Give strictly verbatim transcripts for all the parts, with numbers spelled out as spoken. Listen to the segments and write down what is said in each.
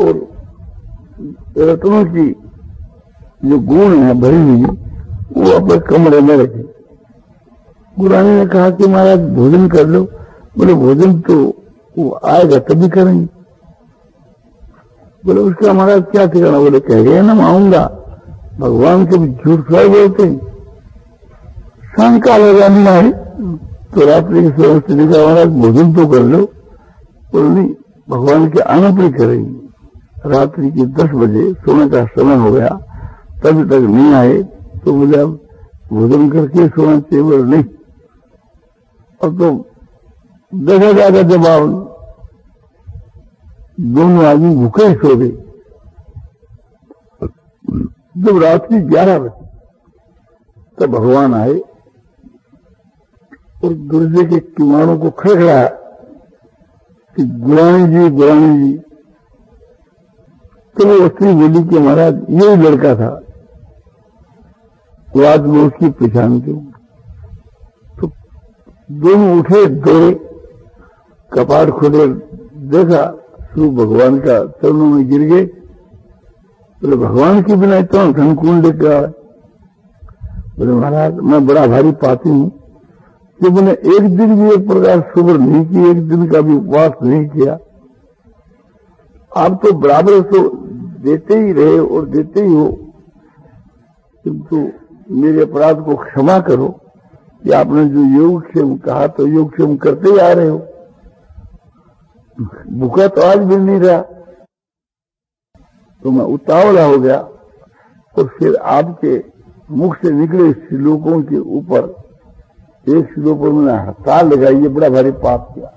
और रत्नों की जो गुण है भरी हुई वो अपने कमरे में रखे। गुरानी ने कहा कि महाराज भोजन कर लो। बोले भोजन तो वो आएगा तभी करेंगे। बोले उसका महाराज क्या ठिकाना? बोले कह गए ना मैं आऊंगा। भगवान के झूठ थोड़ा बोलते हैं। सायकाल हो जानी है तो रात्रि की सोलह स्थिति का महाराज भोजन तो कर लो। बोले नहीं, भगवान के आने पर करेंगे। रात्रि की दस बजे सोने का समय हो गया, तभी तक नहीं आए तो बोले अब भोजन करके सोना चाहिए। बोले नहीं, अब तो देखा जाएगा। जब आप दोनों आदमी भूखे ही सो गए। जब रात्रि ग्यारह बजे तब भगवान आए और दरवाजे के किवाड़ों को खड़खड़ाया कि गुरानी जी गुरानी जी। तो वो स्त्री बोली कि महाराज यही लड़का था, तो आज मैं उसकी पहचान क्यों। तो दोनों उठे, दौड़े, कपाट खोले, देखा स्वरूप भगवान का चरणों में गिर गए। बोले भगवान की बिना इतना धन कौन लेकर आए? बोले महाराज मैं बड़ा भारी पाती हूं कि मैंने एक दिन भी एक प्रकार शुभ्र नहीं की, एक दिन का भी उपवास नहीं किया। आप तो बराबर तो देते ही रहे और देते ही हो, किंतु मेरे अपराध को क्षमा करो कि आपने जो योगक्षेम कहा तो योगक्षेम करते ही आ रहे हो। भूखा तो आज भी नहीं रहा। तो मैं उतावला हो गया और फिर आपके मुख से निकले श्लोकों के ऊपर एक श्लोक पर मैंने हड़ताल लगाई, ये बड़ा भारी पाप किया।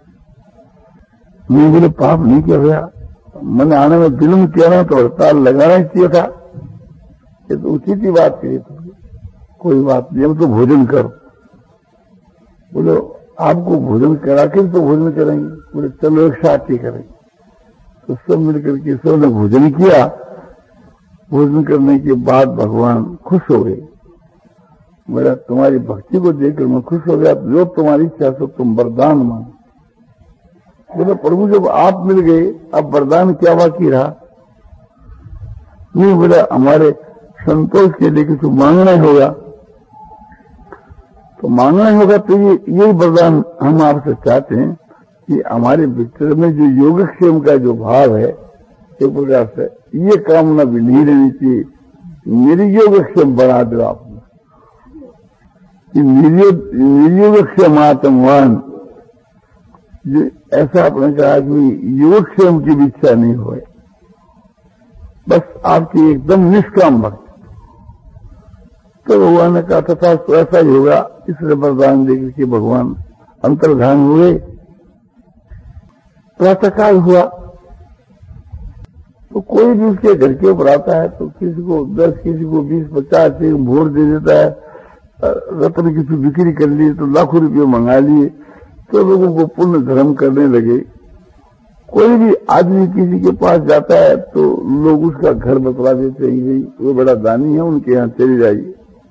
मैं बोले पाप नहीं किया गया, मैंने आने में विलम्ब किया ना तो हड़ताल लगाना ही चाहिए था। ये तो उचित ही बात कही तुमने, कोई बात नहीं, हम तो भोजन करो। बोलो आपको भोजन करा के तो भोजन करेंगे। बोले चलो एक साथ ही करेंगे। तो सब मिलकर के सबने भोजन किया। भोजन करने के बाद भगवान खुश हो गए। मेरा तुम्हारी भक्ति को देखकर मैं खुश हो गया। जो तुम्हारी इच्छा सो तुम वरदान मांगो। बोले प्रभु जब आप मिल गए अब वरदान क्या बाकी रहा? नहीं, बोला हमारे संतोष के लिए कुछ मांगना ही होगा। तो मांगना ही होगा तो ये यही वरदान हम आपसे चाहते हैं कि हमारे भीतर में जो योगक्षेम का जो भाव है एक प्रकार से ये कामना भी नहीं रहनी चाहिए। मेरी योगक्षेम बढ़ा दो आपने कि निर्योगक्षेम आत्मवान, ऐसा आपने कहा कि योगक्षेम की भी इच्छा नहीं हो, बस आपकी एकदम निष्काम भक्ति। तो भगवान ने कहा तथा तो ऐसा ही होगा। इसलिए वरदान देकर के भगवान अंतर्धान हुए। प्रातःकाल हुआ तो कोई भी उसके घर के ऊपर आता है तो किसी को दस, किसी को बीस, पचास से भोर दे देता है। रत्न किसी बिक्री कर लिए तो लाखों रुपये मंगा लिए तो लोगों को पुण्य धर्म करने लगे। कोई भी आदमी किसी के पास जाता है तो लोग उसका घर बतला देते हैं, वो बड़ा दानी है, उनके यहाँ चले जाइए।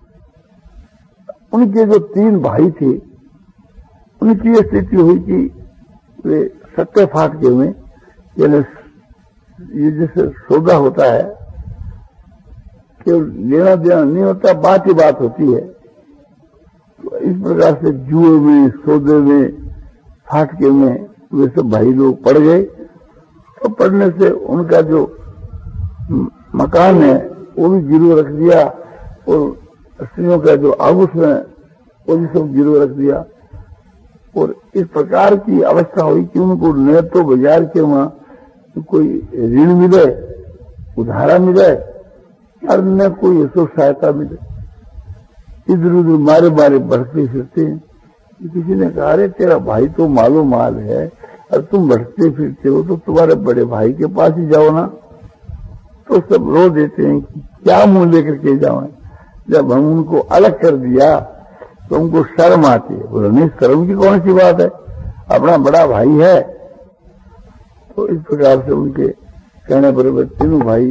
उनके जो तीन भाई थे उनकी स्थिति हुई कि वे सत्य फाट के हुए, यानी ये जैसे सौदा होता है कि लेना देना नहीं होता, बात ही बात होती है। तो इस प्रकार से जुए में, सौदे में, फाटके में वे सब भाई लोग पड़ गए। तो पड़ने से उनका जो मकान है वो भी गिरवी रख दिया और स्त्रियों का जो आभूषण है वो भी सब गिरवी रख दिया। और इस प्रकार की अवस्था हुई कि उनको न तो बाजार के वहां कोई ऋण मिले, उधारा मिले, और न कोई ऐसा सहायता मिले। इधर उधर मारे मारे बढ़ते फिरते हैं। किसी ने कहा अरे तेरा भाई तो मालो माल है और तुम बढ़ते फिरते हो तो तुम्हारे बड़े भाई के पास ही जाओ ना। तो सब रो देते हैं कि क्या मुंह लेकर के जाओ। जब हम उनको अलग कर दिया तो उनको शर्म आती है। बोलो नहीं, शर्म की कौन सी बात है, अपना बड़ा भाई है। तो इस प्रकार से उनके कहने पर तीनों भाई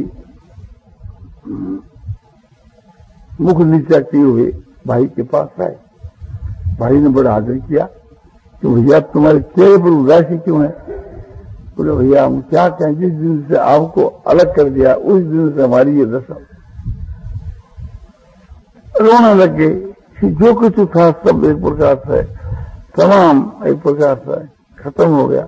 मुख नीचा किए हुए भाई के पास आए। भाई ने बड़ा आदर किया कि भैया तुम्हारे चेहरे पर उदासी क्यों है? बोले भैया हम क्या कहें, जिस दिन से आपको अलग कर दिया उस दिन से हमारी ये दशा। रोने लगे कि जो कुछ था सब एक प्रकार से तमाम एक प्रकार से खत्म हो गया,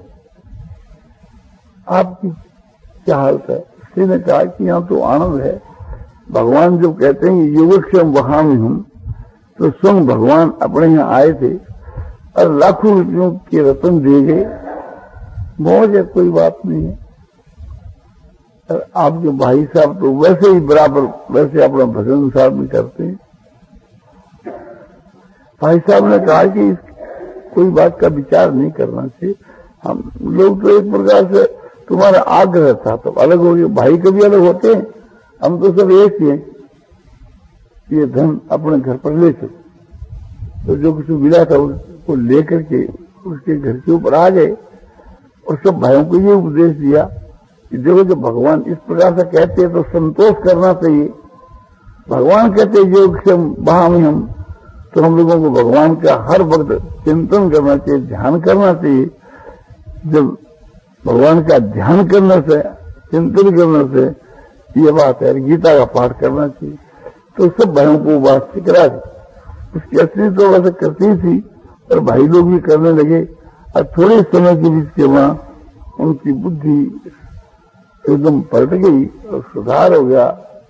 आपकी क्या हालत है। किसी ने कहा कि यहाँ तो आनंद है। भगवान जब कहते हैं योगक्षेम वहां में हूं, तो स्वयं भगवान अपने यहाँ आए थे और लाखों रुपयों के रतन दिए गए। मौज है, कोई बात नहीं है। और आपके भाई साहब तो वैसे ही बराबर वैसे अपना भजन साहब में करते हैं। भाई साहब ने कहा कि कोई बात का विचार नहीं करना चाहिए, हम लोग तो एक प्रकार से तुम्हारा आग्रह था तो अलग हो गए। भाई कभी अलग होते हैं, हम तो सब एक ही हैं। ये धन अपने घर पर ले चलो, तो जो कुछ मिला था उसको लेकर के उसके घर के ऊपर आ गए और सब भाइयों को ये उपदेश दिया कि देखो जब भगवान इस प्रकार से कहते हैं तो संतोष करना चाहिए। भगवान कहते हैं योग से वहां में हम, तो हम लोगों को भगवान का हर वक्त चिंतन करना चाहिए, ध्यान करना चाहिए। जब भगवान का ध्यान करने से, चिंतन करने से ये बात है, गीता का पाठ करना चाहिए। तो सब भाइयों को बात सिखला दी। उसकी असली तो वैसे करती थी और भाई लोग भी करने लगे। और थोड़े समय के बीच के वहां उनकी बुद्धि एकदम पलट गई और सुधार हो गया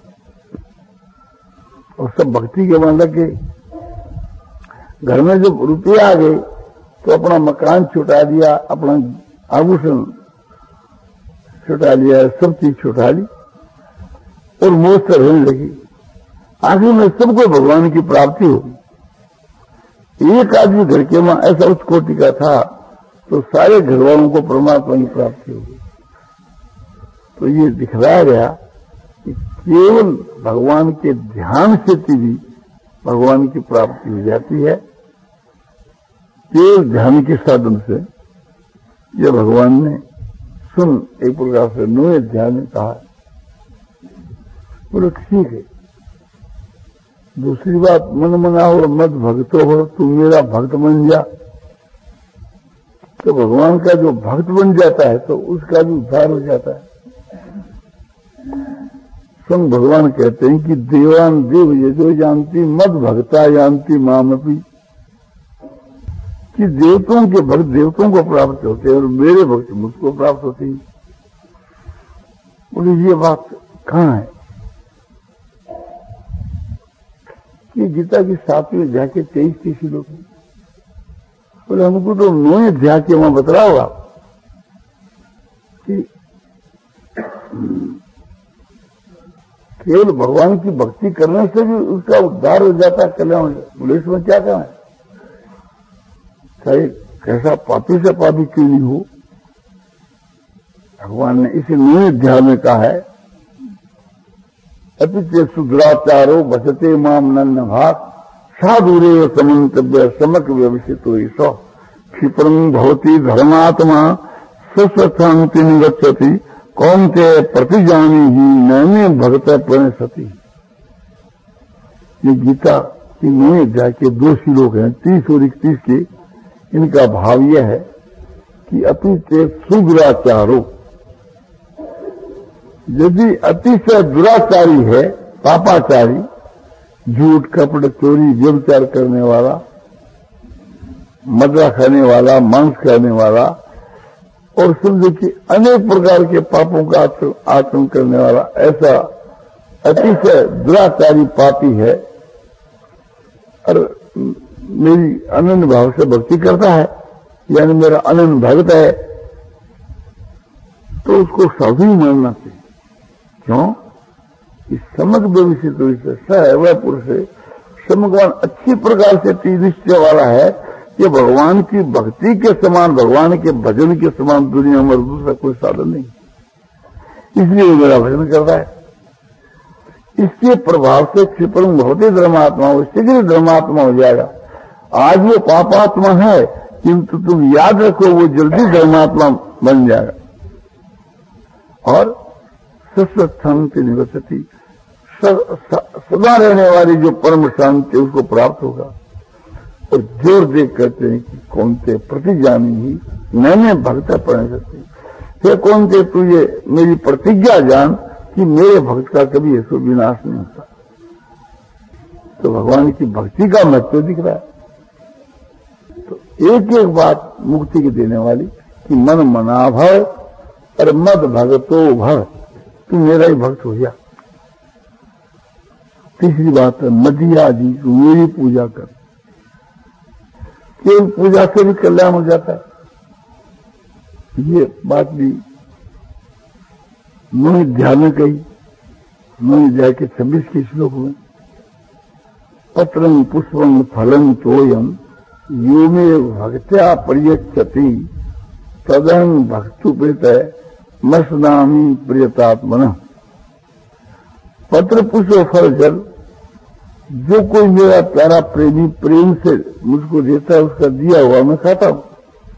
और सब भक्ति के वहां लग गए। घर में जब रुपये आ गए तो अपना मकान छुटा दिया, अपना आभूषण छुटा लिया, सब चीज छुटा ली और मौज से रहने लगी। आखिर में सबको भगवान की प्राप्ति होगी। एक आदमी घर के वहां ऐसा उच्च कोटि का था तो सारे घर वालों को परमात्मा की प्राप्ति होगी। तो ये दिखलाया गया कि केवल भगवान के ध्यान से भी भगवान की प्राप्ति हो जाती है। केवल ध्यान के साधन से यह भगवान ने सुन एक प्रकार से नोए ध्यान में कहा। बोलो ठीक है। दूसरी बात, मन मना हो मत भक्तो हो, तुम मेरा भक्त बन जा। तो भगवान का जो भक्त बन जाता है तो उसका भी उद्धार हो जाता है। स्वयं भगवान कहते हैं कि देवान देव ये जो जानती मद भक्ता जानती मामपी, कि देवताओं के भक्त देवताओं को प्राप्त होते हैं और मेरे भक्त मुझको प्राप्त होते हैं। बोले ये बात कहाँ है? कि गीता की सातवीं अध्याय के तेईस तीस लोग। बोले हमको तो नौवें अध्याय के वहां बतलाओ आप कि केवल भगवान की भक्ति करने से भी उसका उद्धार हो जाता है, कल्याण। बोले इसमें क्या कहना है? चाहे कैसा पापी से पापी क्यों नहीं हो, भगवान ने इसे नौवें अध्याय में कहा है अतिथ्य सुद्राचारो बसते माम नन्न भाग साधुरे समन्तव्य समक व्यवसितो ईशो क्षिप्रं भवति धर्मात्मा स्वस्वशांति निगच्छति कौन्ते प्रतिजानी ही नैने भक्त प्रणसति। ये गीता की नौवें अध्याय के दो श्लोक हैं, तीस और इकतीस के। इनका भाव यह है कि अतिशय सुदुराचारो, यदि अतिशय दुराचारी है, पापाचारी, झूठ कपट चोरी व्यभिचार करने वाला, मदरा खाने वाला, मांस खाने वाला और समझो कि अनेक प्रकार के पापों का आचरण करने वाला ऐसा अतिशय दुराचारी पापी है और मेरी अनन्य भाव से भक्ति करता है, यानी मेरा अनन्य भक्त है, तो उसको साधु ही मानना चाहिए। क्यों? इस समग्र भविष्य से सह पुरुष है, समगवान अच्छी प्रकार से निश्चय वाला है कि भगवान की भक्ति के समान, भगवान के भजन के समान दुनिया में दूसरा कोई साधन नहीं, इसलिए वो मेरा भजन करता है। इसके प्रभाव से क्षिप्रं भवति धर्मात्मा, वो शीघ्र धर्मात्मा हो जाएगा। आज वो पापात्मा है किंतु तुम याद रखो वो जल्दी धर्मात्मा बन जाएगा और शांति निवसती, सदा रहने वाली जो परम शांति उसको प्राप्त होगा। और जोर देख करते हैं कि कौन से प्रतिजानी ही मैंने भक्त प्रण सकती, हे कौन थे, तुझे मेरी प्रतिज्ञा जान कि मेरे भक्त का कभी ऐसा विनाश नहीं होता। तो भगवान की भक्ति का महत्व दिख रहा है। तो एक एक बात मुक्ति की देने वाली कि मन मना भव और मद भगतो भव, तू मेरा ही भक्त हो जा। तीसरी बात है मदिया जी, तू मेरी पूजा कर। केवल पूजा से भी कल्याण हो जाता है। ये बात भी मुनि ध्यान में कही, मुनि ध्यान के छब्बीस के श्लोक में, पत्रं पुष्पं फलं तोयम यो मे भक्त्या पर्यच्छति तदं भक्तुपेत मसनामी प्रियतात्मन। पत्र पुष्प फल जल, जो कोई मेरा प्यारा प्रेमी प्रेम से मुझको देता है उसका दिया हुआ मैं खाता हूं।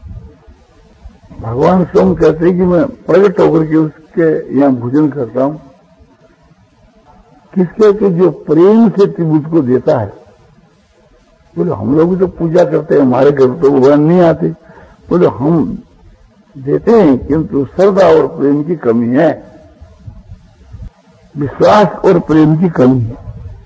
भगवान स्वयं कहते हैं कि मैं प्रकट होकर के उसके यहाँ भोजन करता हूं। किसके के जो प्रेम से तू मुझको देता है। बोले हम लोग तो पूजा करते हैं, हमारे घर तो भगवान नहीं आते। बोले हम देते हैं किंतु श्रद्धा और प्रेम की कमी है, विश्वास और प्रेम की कमी है।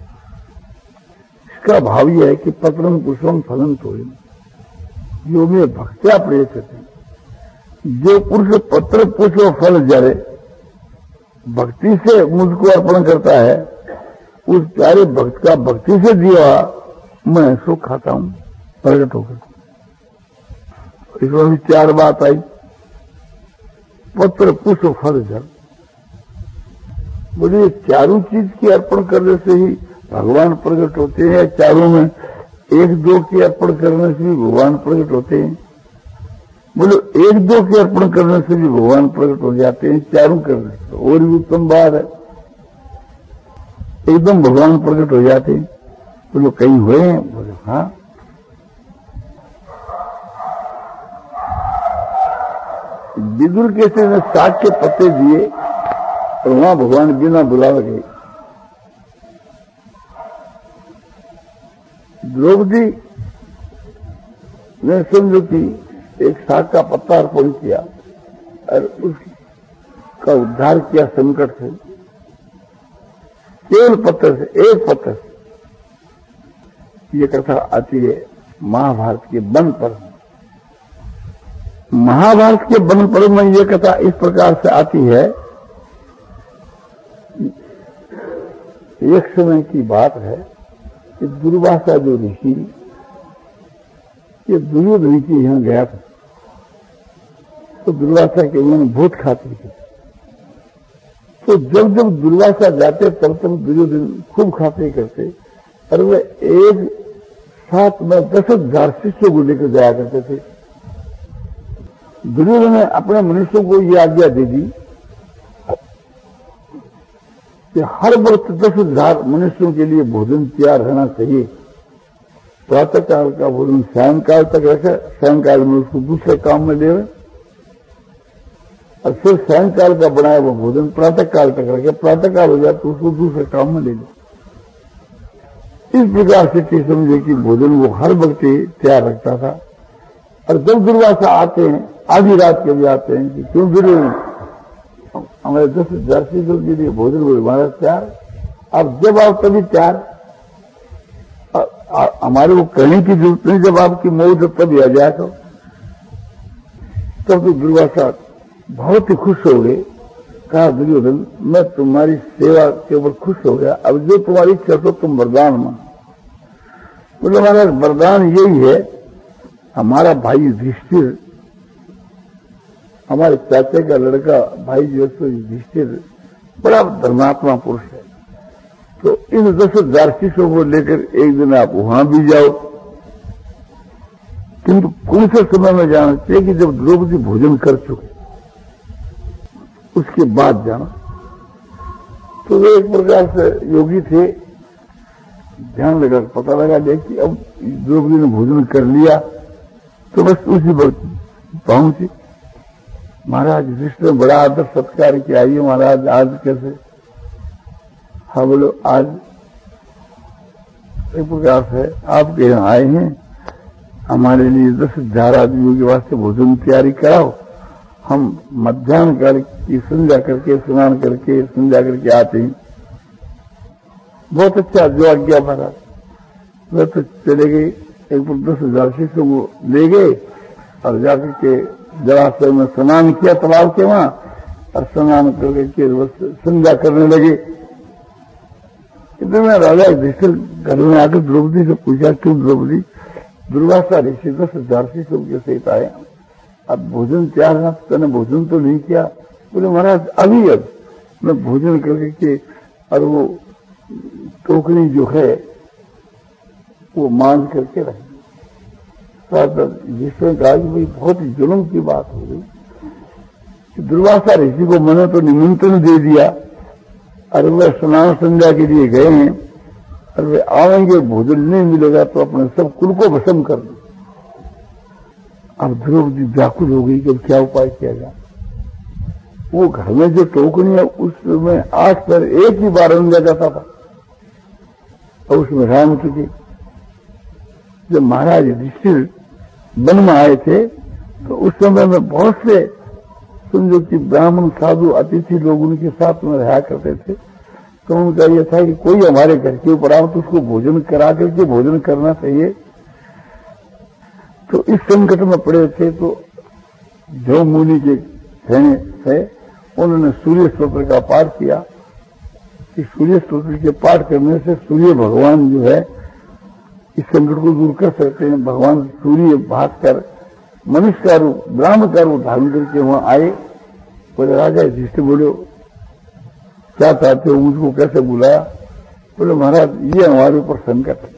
इसका भाव यह है कि पत्रम पुष्पम फलम तोयम यो मे भक्त्या प्रयच्छति। जो पुरुष पत्र पुष्प फल जरे भक्ति से मुझको अर्पण करता है, उस प्यारे भक्त का भक्ति से दिया मैं सो खाता हूं प्रकट होकर। इसमें भी चार बात आई, पत्र पुष्प फल जल। बोलिए चारों चीज की अर्पण करने से ही भगवान प्रकट होते हैं, चारों में एक दो की अर्पण करने से भी भगवान प्रकट होते हैं। बोलो एक दो के अर्पण करने से भी भगवान प्रकट हो जाते हैं, चारों करने से और भी उत्तम बात है, एकदम भगवान प्रकट हो जाते हैं। बोलो कहीं हुए हैं? बोले हाँ। विदुर कैसे ने साग के पत्ते दिए और वहां भगवान बिना बुलावे गए। द्रौपदी ने समझो कि एक साग का पत्ता अर्पण किया और उसका उद्धार किया संकट से, केवल पत्थर से, एक पत्थर से। ये कथा आती है महाभारत के वन पर्व में। महाभारत के वन पर्व में ये कथा इस प्रकार से आती है। एक समय की बात है कि दुर्वासा जो ऋषि, ये दुर्योधन के यहां गया था, तो दुर्वासा के उन्होंने बहुत खातिर की। तो जब जब दुर्वासा जाते तब तब दुर्योधन खूब खातिर करते और वे एक साथ में दस हजार शिष्यों को लेकर जाया करते थे। दुर्योधन ने अपने मनुष्यों को यह आज्ञा दे दी कि हर वक्त दस हजार मनुष्यों के लिए भोजन तैयार रहना चाहिए। प्रातः काल का भोजन सायंकाल तक रखे, सायंकाल में उसको दूसरे काम में ले और फिर सायंकाल का बनाया वो भोजन प्रातः काल तक रखे, प्रातः काल हो जाए तो उसको दूसरे काम में ले लो। इस प्रकार से समझे कि भोजन वो हर वक्त तैयार रखता था। और जब दुर्वासा आते हैं, आधी रात के भी आते हैं कि क्यों फिर हमारे दस हजार शिष्यों के लिए भोजन वो हमारा तैयार, अब जब आओ तभी तैयार, हमारे को कहने की जरूरत नहीं, जब आपकी मौत तभी आ जाए। तो तब तो दुर्वासा बहुत ही खुश हो गए। कहा दुर्योधन मैं तुम्हारी सेवा के ऊपर खुश हो गया, अब जो तुम्हारी इच्छा तो तुम वरदान मांगो। बोले हमारा वरदान यही है, हमारा भाई युधिष्ठिर, हमारे चाचे का लड़का भाई जो है युधिष्ठिर बड़ा धर्मात्मा पुरुष है, तो इन दस हजार शिष्यों को लेकर एक दिन आप वहां भी जाओ, किंतु कौन से समय में जाना चाहिए कि जब द्रौपदी भोजन कर चुके उसके बाद जाना। तो वे एक प्रकार से योगी थे, ध्यान लगा पता लगा दे कि अब द्रौपदी ने भोजन कर लिया, तो बस उसी वक्त पहुंची। महाराज युधिष्ठिर ने बड़ा आदर सत्कार किया, आइए महाराज आज कैसे? हाँ बोलो आज एक प्रकार से आपके यहाँ आए हैं, हमारे लिए दस हजार आदमियों के वास्ते भोजन तैयारी कराओ हम मध्याह्न काल की संध्या करके स्नान करके संध्या करके आते हैं। बहुत अच्छा जो आज्ञा महाराज। वह तो चले गए, एक पर दस हजार शिष्यों को ले गए और जाकर के जलाशय में स्नान किया तालाब के वहां, और स्नान करके संध्या करने लगे। इतने राजा युधिष्ठिर घर में आकर द्रौपदी से पूछा, क्यों द्रौपदी, दुर्वासा ऋषि दस हजार शिष्यों के सहित आए, अब भोजन चार रात तूने भोजन तो नहीं किया। बोले महाराज अभी अब मैं भोजन करके और वो टोकरी जो है वो मांझ करके रही। जिसने कहा कि भाई बहुत ही जुल्म की बात हो गई कि दुर्वासा ऋषि को मैंने तो निमंत्रण दे दिया और वह स्नान संध्या के लिए गए हैं, और वे आएंगे भोजन नहीं मिलेगा तो अपने सब कुल को भस्म कर दो। अब द्रौपदी व्याकुल हो गई कि अब क्या उपाय किया जाए। वो घर में जो टोकनी है उसमें आठ पर एक ही बार रंगा जाता था, और उसमें राम की जब महाराज युधिष्ठिर वन में आए थे तो उस समय में बहुत से समझो कि ब्राह्मण साधु अतिथि लोग उनके साथ में रहा करते थे। तो उनका यह था कि कोई हमारे घर के ऊपर आओ तो उसको भोजन करा करके भोजन करना चाहिए। तो इस संकट में पड़े थे तो जो मुनि के कहने थे उन्होंने सूर्य स्तोत्र का पाठ किया कि सूर्य स्तोत्र के पाठ करने से सूर्य भगवान जो है इस संकट को दूर कर सकते हैं। भगवान सूर्य भाग कर मनुष्य का रूप ब्राह्मण का रूप धारण करके वहां आए। बोले राजा युधिष्ठिर बोले क्या चाहते हो, मुझको कैसे बुलाया? बोले महाराज ये हमारे ऊपर संकट है।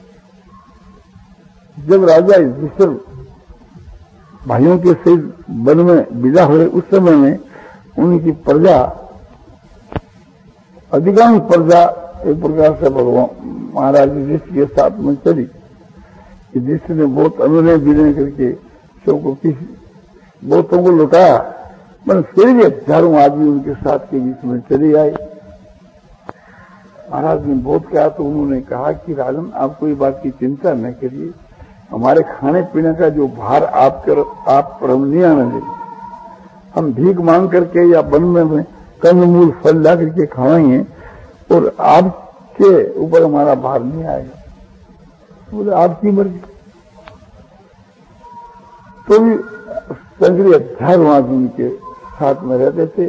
जब राजा युधिष्ठिर भाइयों के सहित वन में विदा हुए उस समय में उनकी प्रजा अधिकांश प्रजा एक प्रकार से भगवान महाराज युधिष्ठिर के साथ में चली। युधिष्ठिर ने बहुत अनुनय विनय करके सबको किसी बहुतों को लुटाया, पर फिर भी हजारों आदमी उनके साथ के बीच में चले आए। महाराज ने बहुत कहा तो उन्होंने कहा कि राजन आप कोई बात की चिंता न करिए, हमारे खाने पीने का जो भार आप कर आप पर हम नहीं आने देंगे। हम भीख मांग करके या वन में कंदमूल फल ला करके खाएंगे और आपके ऊपर हमारा भार नहीं आएगा। बोले आपकी मर्जी। तो भी संग्रह हजारों आदमी के साथ में रहते थे।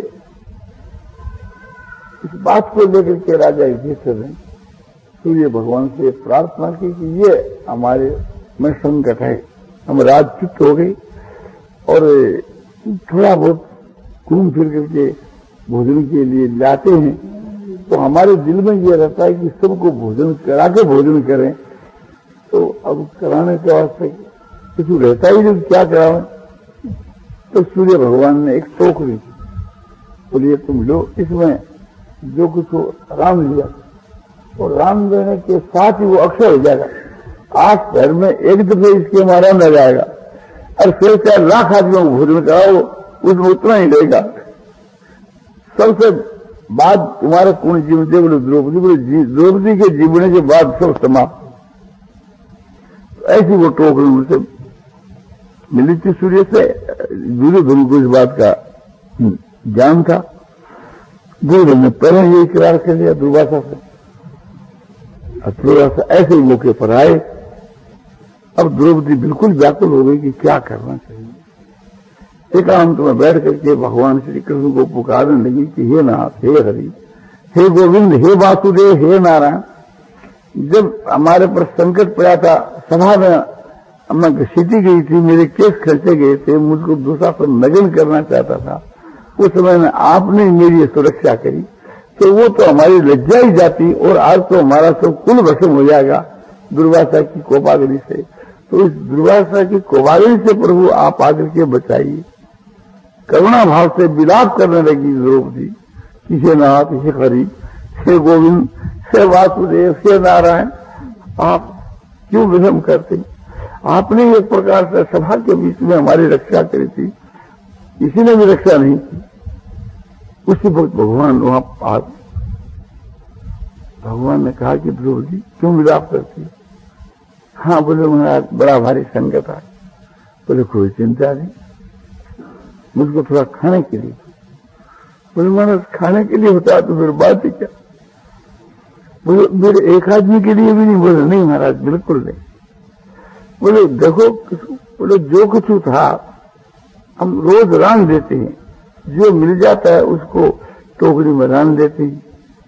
इस बात को लेकर के राजा युधिष्ठिर ने सूर्य भगवान से प्रार्थना की कि ये हमारे में संकट है, हम राजच्युत हो गई और थोड़ा बहुत घूम फिर करके भोजन के लिए लाते हैं तो हमारे दिल में ये रहता है कि सबको भोजन करा के भोजन करें। तो अब कराने के वास्ते कुछ रहता ही नहीं, क्या करावें? तो सूर्य भगवान ने एक टोकरी दी, बोलिए तुम लो, इसमें जो कुछ हो राम लिया और राम देने के साथ ही वो अक्षय हो जाएगा। आठ पैर में एक दफे इसके मारा न जाएगा और फिर चाहे लाख आदमियों को भोजन कराओ उसमें उतना ही रहेगा। सबसे बाद तुम्हारे कौन जीवन थे? बोले द्रौपदी। बोले द्रौपदी के जीवने के बाद सब समाप्त। ऐसी वो टोकरी उनसे मिली थी सूर्य से। दुर्योधन को इस बात का ज्ञान था। दुर्योधन ने पहले ये इकरार कर लिया दुर्वासा से। दुर्वासा ऐसे ही मौके पर आए। अब द्रौपदी बिल्कुल व्याकुल हो गई कि क्या करना चाहिए। एकांत में बैठ करके भगवान श्री कृष्ण को पुकारने लगी कि हे नाथ, हे हरि, हे गोविंद, हे वासुदेव, हे नारायण। जब हमारे पर संकट पड़ा था, सभा में मैं घसीटी गई थी, मेरे केस खर्चे गए थे, मुझको दूसरा पर नगन करना चाहता था, उस समय में आपने मेरी सुरक्षा करी तो वो तो हमारी लज्जा ही जाती और आज तो हमारा सब कुल भस्म हो जाएगा दुर्वासा की कोपाग्नि से। तो इस दुर्वासा की कोपाग्नि से प्रभु आप आकर के बचाइए। करुणा भाव से विलाप करने लगी द्रौपदी कि हे नाथ, हे हरि, हे गोविंद, हे वासुदेव, हे नारायण, आप क्यों विलम्ब करते? आपने एक प्रकार से सभा के बीच में हमारी रक्षा करी थी, किसी ने भी रक्षा नहीं की। उसी वक्त भगवान वहां आ भगवान ने कहा कि द्रौपदी क्यों विलाप करती? हाँ, बोले महाराज बड़ा भारी संकट है। बोले कोई चिंता नहीं, मुझको थोड़ा खाने के लिए। बोले महाराज खाने के लिए होता तो फिर बात ही क्या। बोले मेरे एक आदमी के लिए भी नहीं। बोले नहीं महाराज बिल्कुल नहीं। बोले देखो, बोले जो कुछ था हम रोज रान देते हैं, जो मिल जाता है उसको टोकरी में रान देते हैं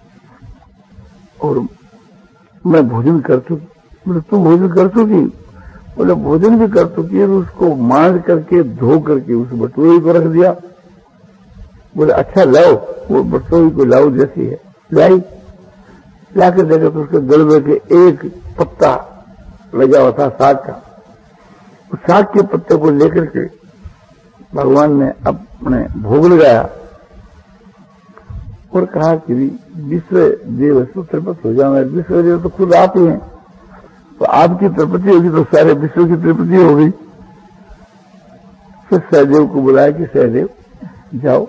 और मैं भोजन कर चुकी। बोले तुम भोजन कर चुकी? बोले भोजन भी कर चुकी है, उसको मांझ करके धो करके उस बटोरी को रख दिया। बोले अच्छा लाओ, वो बटोरी को लाओ जैसी है लाई। लाकर देखा तो उसके गलबे के एक पत्ता लगा हुआ था साग का। उस साग के पत्ते को लेकर के भगवान ने अपने भोग लगाया और कहा कि विश्व देव तृप्त हो जाओ। विश्व देव तो खुद आप ही हैं, तो आपकी तृप्ति होगी तो सारे विश्व की तृप्ति हो गई। फिर सहदेव को बुलाया कि सहदेव जाओ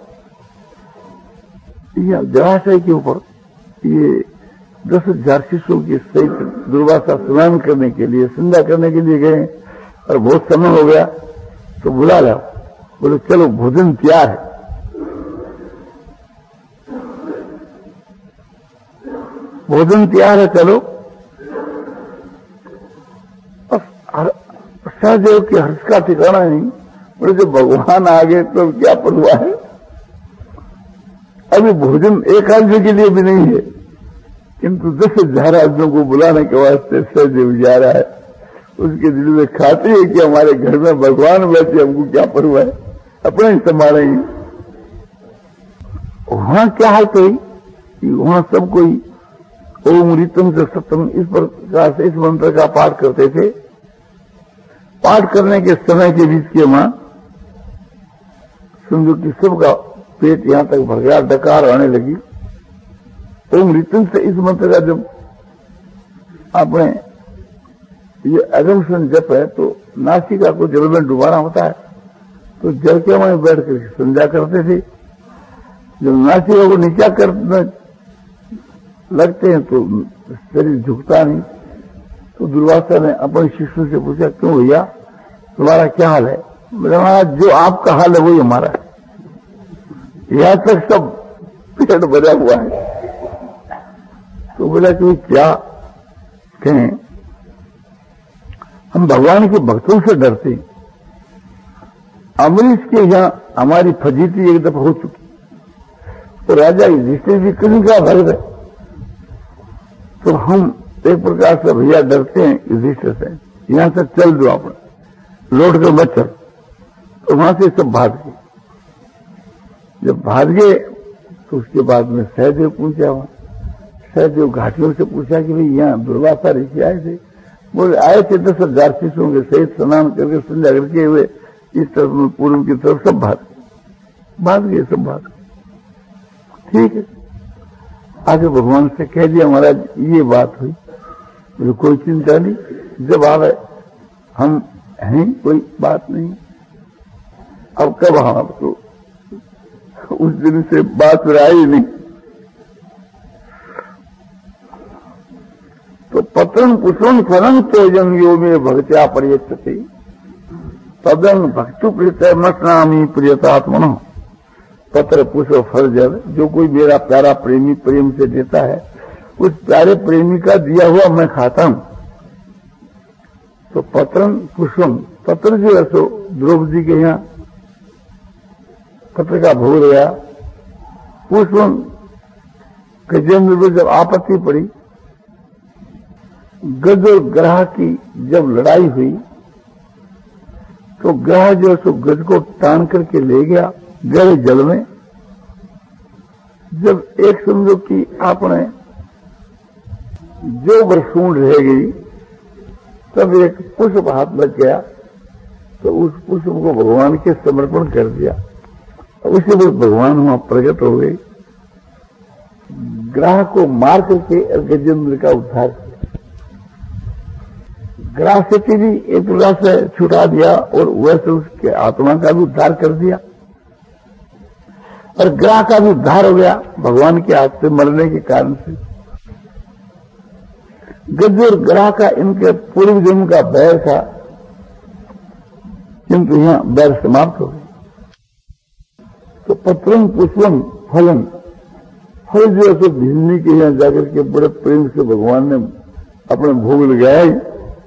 यहाँ जलाशय के ऊपर ये दस हजार शिष्यों के सहित दुर्वासा स्नान करने के लिए, संध्या करने के लिए गए और बहुत समय हो गया तो बुला लाओ। बोले चलो भोजन तैयार है। भोजन तैयार है चलो। सहदेव के हर्ष का ठिकाना नहीं। बोले जब भगवान आ गए तो क्या परवाह है। अभी भोजन एक आदमी के लिए भी नहीं है, किंतु दस हजार आदमियों को बुलाने के वास्ते सहदेव जा रहा है। उसके दिल में खाते है कि हमारे घर में भगवान बैठे, हमको क्या परवाह है, अपना ही संभालेंगे। वहां क्या हाल हुई कि वहां सब कोई ओम ऋतम से सप्तम इस प्रकार से इस मंत्र का पाठ करते थे। पाठ करने के समय के बीच के मां समझो कि सबका पेट यहां तक भर गया, डकार आने लगी। ओम ऋतम से इस मंत्र का जब आपने ये अगमसन जप है तो नासिका को जल में डुबाना होता है, तो जल के वहां बैठ कर संध्या करते थे। जब नासिका को नीचा करने लगते हैं तो शरीर झुकता नहीं। तो दुर्वासा ने अपने शिष्यों से पूछा क्यों भैया तुम्हारा क्या हाल है। बोले महाराज जो आपका हाल है वही हमारा है, यहां तक सब पेट भरा हुआ है। तो बोला कि क्या कहें, हम भगवान के भक्तों से डरते। अमरीश के यहां हमारी फजीती एक दफा हो चुकी, तो राजा युधिष्ठिर जी कहीं का भक्त है, तो हम एक प्रकार से भैया डरते हैं युधिष्ठिर से, यहां से चल दो आप, लौट कर मत चल। तो वहां से सब भाग गए। जब भाग गए तो उसके बाद में सहदेव पूछा, वहां सहदेव घाटियों से पूछा कि भाई यहाँ दुर्वासा ऋषि आए थे। बोले आए थे दस हजार शिष्यों के सहित स्नान करके संध्या करके हुए इस तरफ में पूर्व की तरफ सब भाग भाग गए सब भाग। ठीक है, आगे भगवान से कह दिया महाराज ये बात हुई। बोले कोई चिंता नहीं, जब आवे हम हैं, कोई बात नहीं। अब कब हम आपको उस दिन से बात आई नहीं। तो पत्रम पुष्पम फलम तेजम यो में भक्त्या पर्यचते तदन भक्तु प्रिय मस्नामी प्रियतात्मन। पत्र पुष्प फल जल जो कोई मेरा प्यारा प्रेमी प्रेम से देता है, उस प्यारे प्रेमी का दिया हुआ मैं खाता हूं। तो पत्रम पुष्पम, पत्र जो है सो द्रौपदी के यहाँ पत्र का भोग गया। पुष्पम गजेंद्र में जब आपत्ति पड़ी, गज और ग्रह की जब लड़ाई हुई तो ग्रह जो सो गज को टान करके ले गया गहरे जल में। जब एक समझो कि आपने जो बरसूंड रह गई, तब एक पुष्प हाथ लग गया तो उस पुष्प को भगवान के समर्पण कर दिया। उसी वक्त भगवान वहां प्रकट हो गए, ग्रह को मार करके गजेंद्र का उद्धार किया। ग्रह से भी एक प्रकार से छुटा दिया और वैसे उसके आत्मा का भी उद्धार कर दिया और ग्रह का भी उद्धार हो गया भगवान के हाथ से मरने के कारण से। गज और ग्रह का इनके पूर्व जन्म का बैर था, किंतु यहां बैर समाप्त हो गया। तो पत्रम पुष्पम फलन, फल जो है तो भिन्नी के यहां जाकर के बड़े प्रेम से भगवान ने अपने भोग लगाया ही,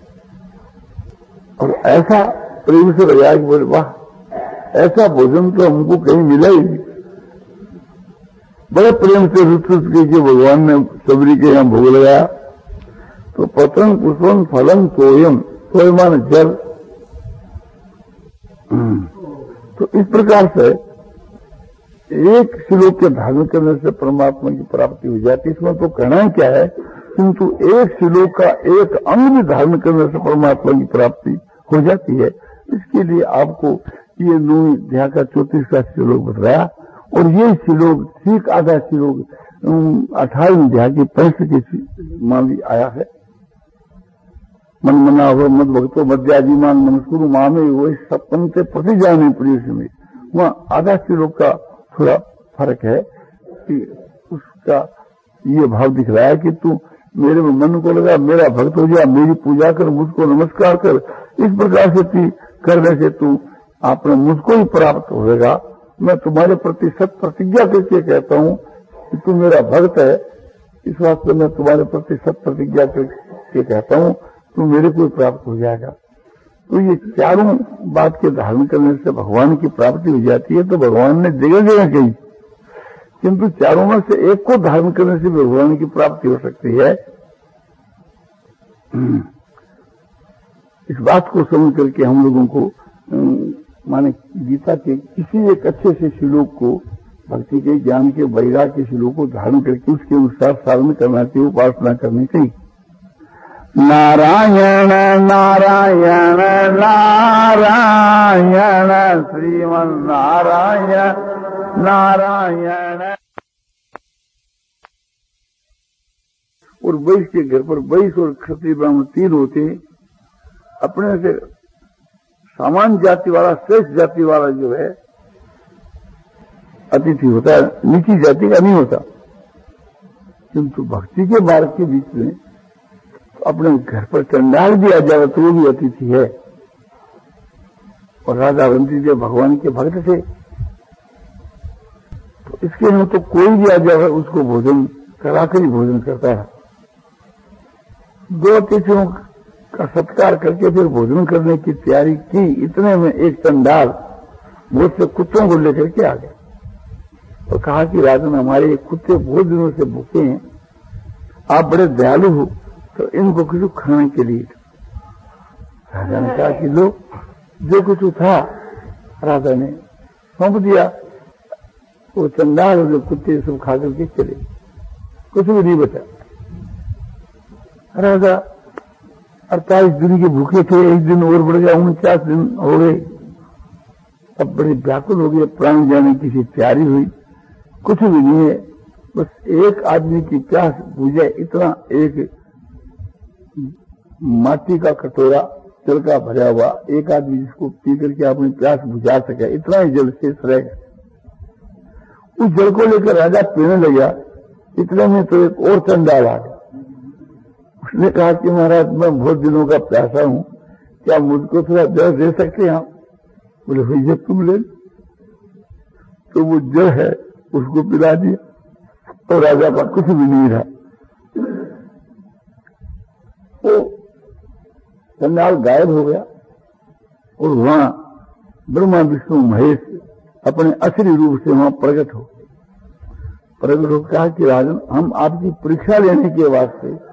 और ऐसा प्रेम से लगाया कि बोले वाह, ऐसा भोजन तो हमको कहीं मिला ही नहीं। बड़े प्रेम से रुत रुत के भगवान ने सबरी के यहां भोग लगाया। तो पत्रम पुष्पम फलम तोयम, तोयमान जल। तो इस प्रकार से एक श्लोक के धारण करने से परमात्मा की प्राप्ति हो जाती है। इसमें तो कहना क्या है, किंतु एक श्लोक का एक अंग भी धारण करने से परमात्मा की प्राप्ति हो जाती है। इसके लिए आपको ये नौ अध्याय का चौतीसवा श्लोक बताया, और ये श्लोक ठीक आधा श्लोक अठारहवीं अध्याय के पैंसठ के मां भी आया है। मन मना हो मद भक्तो मध्याजीमान नमस्कुरु मामे, वो सप्तम से प्रति जाने प्रिय में वहां आधा श्लोक का थोड़ा फर्क है कि उसका ये भाव दिख रहा है कि तू मेरे मन को लगा, मेरा भक्त हो जा, मेरी पूजा कर, मुझको नमस्कार कर। इस प्रकार से तू करने से तू आपने मुझको ही प्राप्त होगा। मैं तुम्हारे प्रति सत प्रतिज्ञा करके कहता हूं कि तू मेरा भक्त है, इस वास्ते मैं तुम्हारे प्रति सत प्रतिज्ञा करके कहता हूं, तू मेरे को प्राप्त हो जाएगा। तो ये चारों बात के धारण करने से भगवान की प्राप्ति हो जाती है। तो भगवान ने जगह जगह कही, किंतु चारों में से एक को धारण करने से भगवान की प्राप्ति हो सकती है। इस बात को समझ करके हम लोगों को माने गीता के किसी एक अच्छे से श्लोक को, भक्ति के, ज्ञान के, वैराग्य के श्लोक को धारण करके उसके अनुसार साधन करना चाहिए, उपासना करनी चाहिए। नारायण नारायण नारायण श्रीमन नारायण नारायण। और वैश्य के घर पर वैश्य और क्षत्रिय ब्राह्मण तीन होते, अपने से सामान्य जाति वाला, श्रेष्ठ जाति वाला जो है अतिथि होता है, नीची जाति का नहीं होता। किंतु भक्ति के मार्ग के बीच में अपने घर पर चंडाल भी आ जाए तो वो भी अतिथि है। और राजा अवंती देव भगवान के भक्त थे, तो इसके लिए तो कोई भी आ जाए उसको भोजन कराकर ही भोजन करता है। दो अतिथियों का सत्कार करके फिर भोजन करने की तैयारी की। इतने में एक चंडाल बहुत से कुत्तों को लेकर के आ गया और कहा कि राजन, हमारे कुत्ते बहुत दिनों से भूखे हैं, आप बड़े दयालु हो, तो इनको कुछ खाने के लिए। राजा ने कहा कि लो, जो कुछ था राजा ने सौंप दिया। वो चंडाल और जो कुत्ते सब खा करके चले, कुछ भी नहीं बचा। राजा अड़तालीस दिन के भूखे थे, एक दिन और बढ़ गया, उनचास दिन हो गए। अब बड़े व्याकुल हो गए, प्राण जाने की सी तैयारी हुई, कुछ भी नहीं है, बस एक आदमी की प्यास बुझे इतना, एक माटी का कटोरा जल का भरा हुआ, एक आदमी जिसको पी करके अपनी प्यास बुझा सके, इतना ही जल शेष रह गया। उस जल को लेकर राजा पीने लगा। इतने में तो एक और चंडाल आ गया। उसने कहा कि महाराज, मैं बहुत दिनों का प्यासा हूं, क्या मुझको थोड़ा जल दे सकते हैं आप? बोले भैया तुम ले। तो वो जल है उसको पिला दिया और राजा का कुछ भी नहीं रहा। वो चंडाल गायब हो गया और वहां ब्रह्मा विष्णु महेश अपने असली रूप से वहां प्रकट हो प्रकट हो कहा कि राजन, हम आपकी परीक्षा लेने के वास्ते